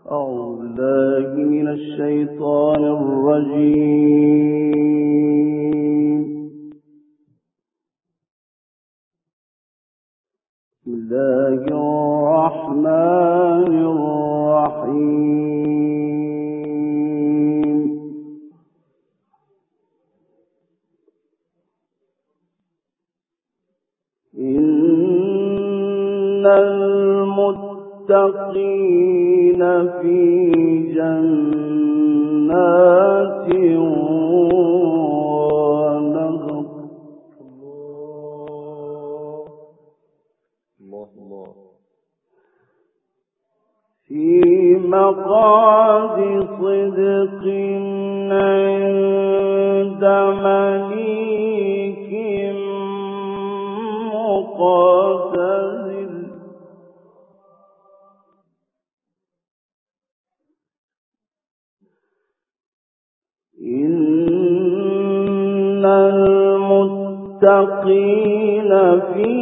أعوذ بالله من الشيطان الرجيم. بسم الله الرحمن الرحيم. إن المتقين في جنات ونهر في مقعد صدق عند مليك مقتدر. إن المتقين في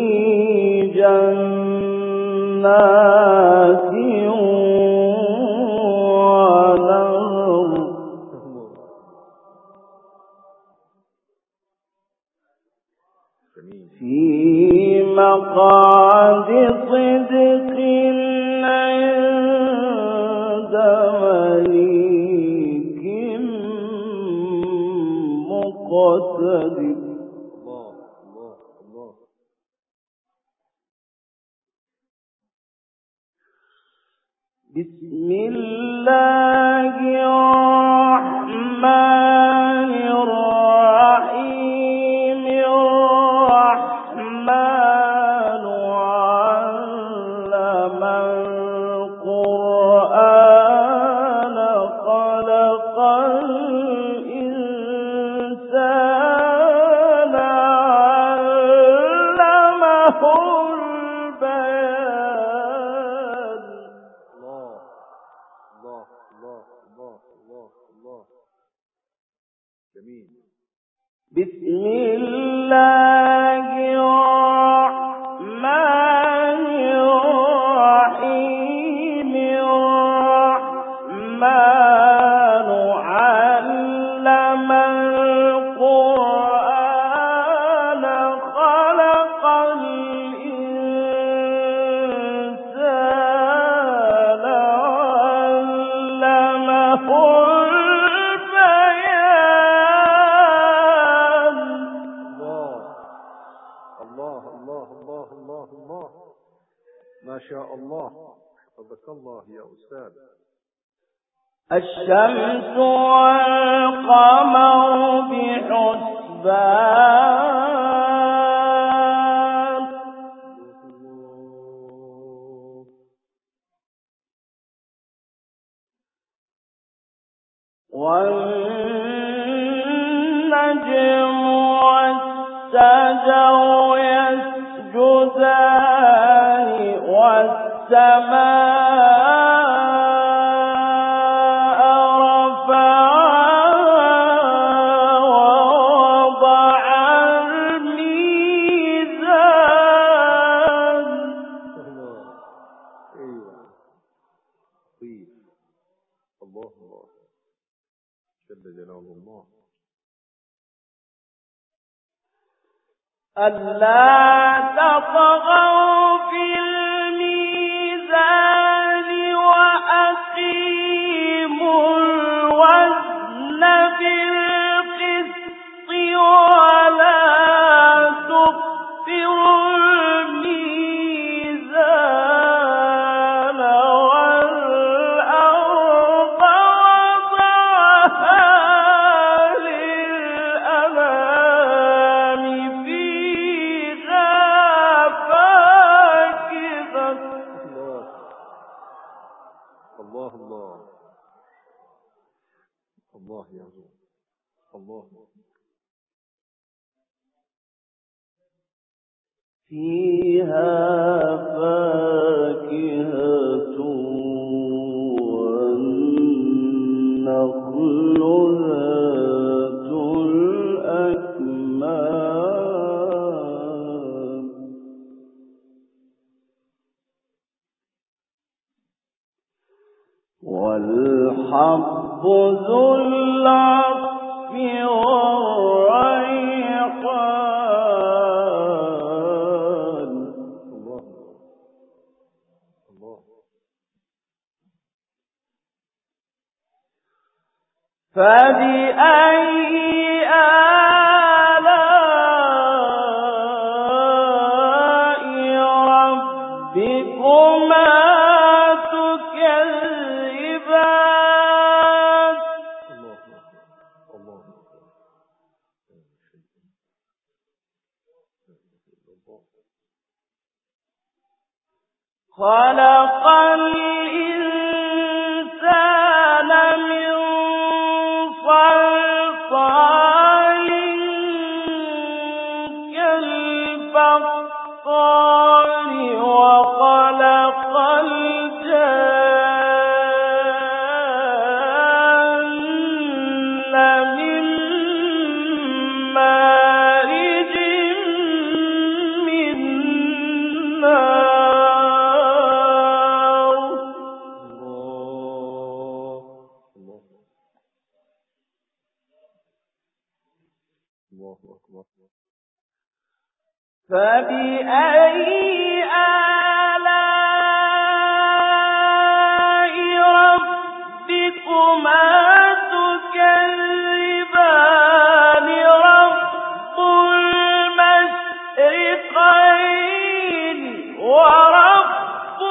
جنات ونهر في مقعد صدق عند مليك مقتدر. بسم الله الرحمن الرحيم. الرحمن علم القرآن خلق الإنسان علمه البيان. بسم الله الرحمن الرحيم. الرحمن علم القرآن خلق الإنسان علمه ما شاء الله. حفظك الله يا أستاذ. الشمس والقمر بحسبان. والنجم والشجر يسجدان والسماء رفعها ووضع الميزان. الله جل جلال الله. ألا تطغوا في الميزان وأقيموا الوزن بالقسط ولا تخسروا الميزان والأرض وضعها للأنام فيها فاكهة. الله يا رب. الله فيها فاكهة والنخل ذات الأكمام. والحب ذو العصف والريحان. الله الله. فبأي آلاء ربكما تكذبان. الله الله. خلق الإنسان من صلصال كالفخار وخلق الجن من مارج من نار. الله أكبر. فبأي آلاء ربكما تكذبان. رب المشرقين ورب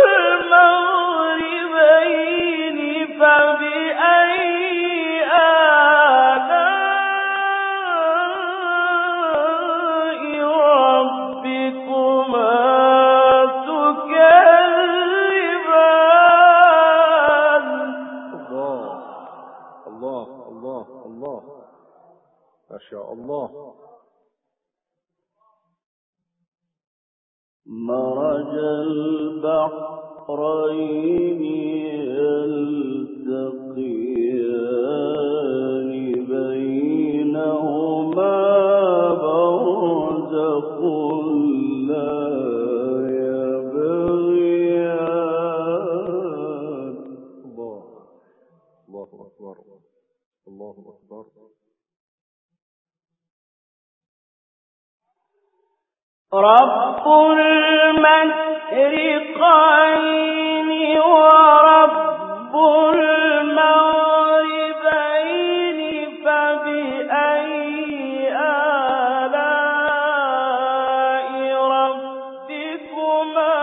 المغربين. فبأي ربكما تكذبان. الله الله الله. ما شاء الله. مرج البحرين يلتقيان بينهما برزخ لا يبغيان. الله أكبر. الله أكبر. رب المشرقين ورب المغربين. فبأي آلاء ربكما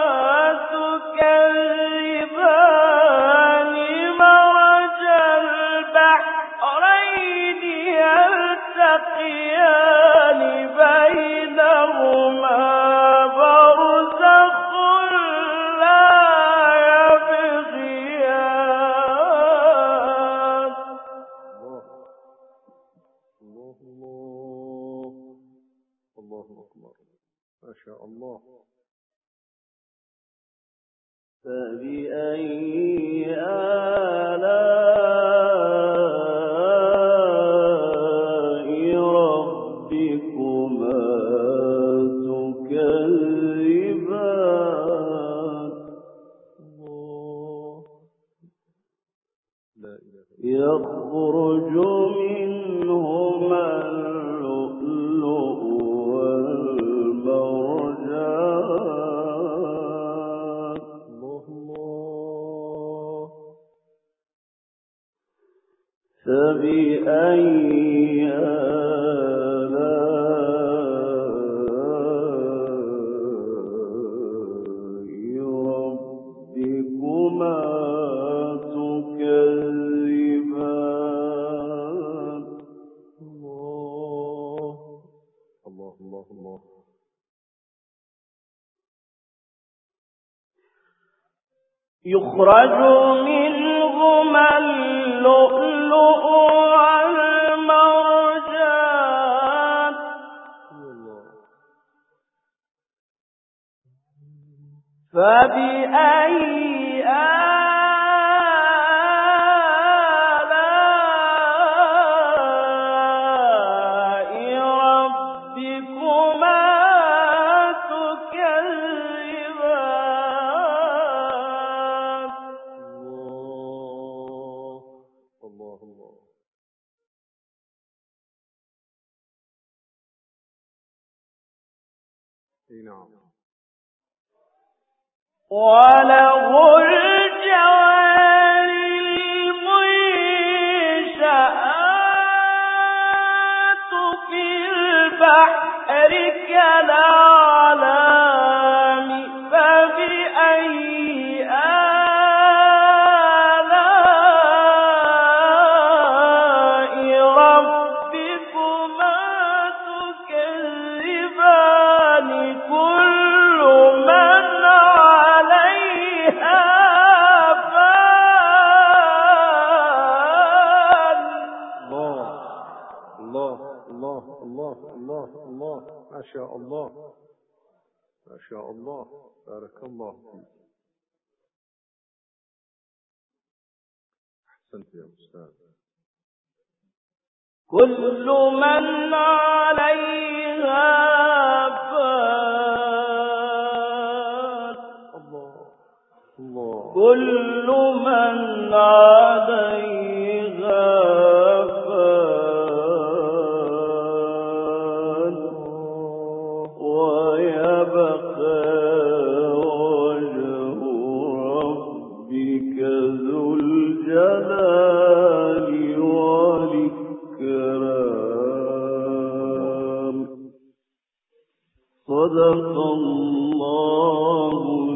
تكذبان. مرج البحرين يلتقيان بينهما برزخ لا يبغيان. الله الله أكبر. ما شاء الله. فبأي آلاء ربكما تكذبان. لا إله إلا الله. يخرج منهما اللؤلؤ والمرجان. الله. فبأي آلاء ربكما تكذبان. الله الله الله الله. يخرج منهما اللؤلؤ والمرجان. فبأي آلاء ربكما تكذبان. أي نعم. وله الجوار المنشآت في البحر كالأعلام فبأي آلاء ربكما تكذبان كل من عليها فان. الله الله الله الله الله، ما شاء الله ما شاء الله، بارك الله فيك. أحسنت يا أستاذ. كل من عليها فان. الله الله. كل من عليها فان ويبقى وجه ربك ذو الجلال والإكرام. صدق الله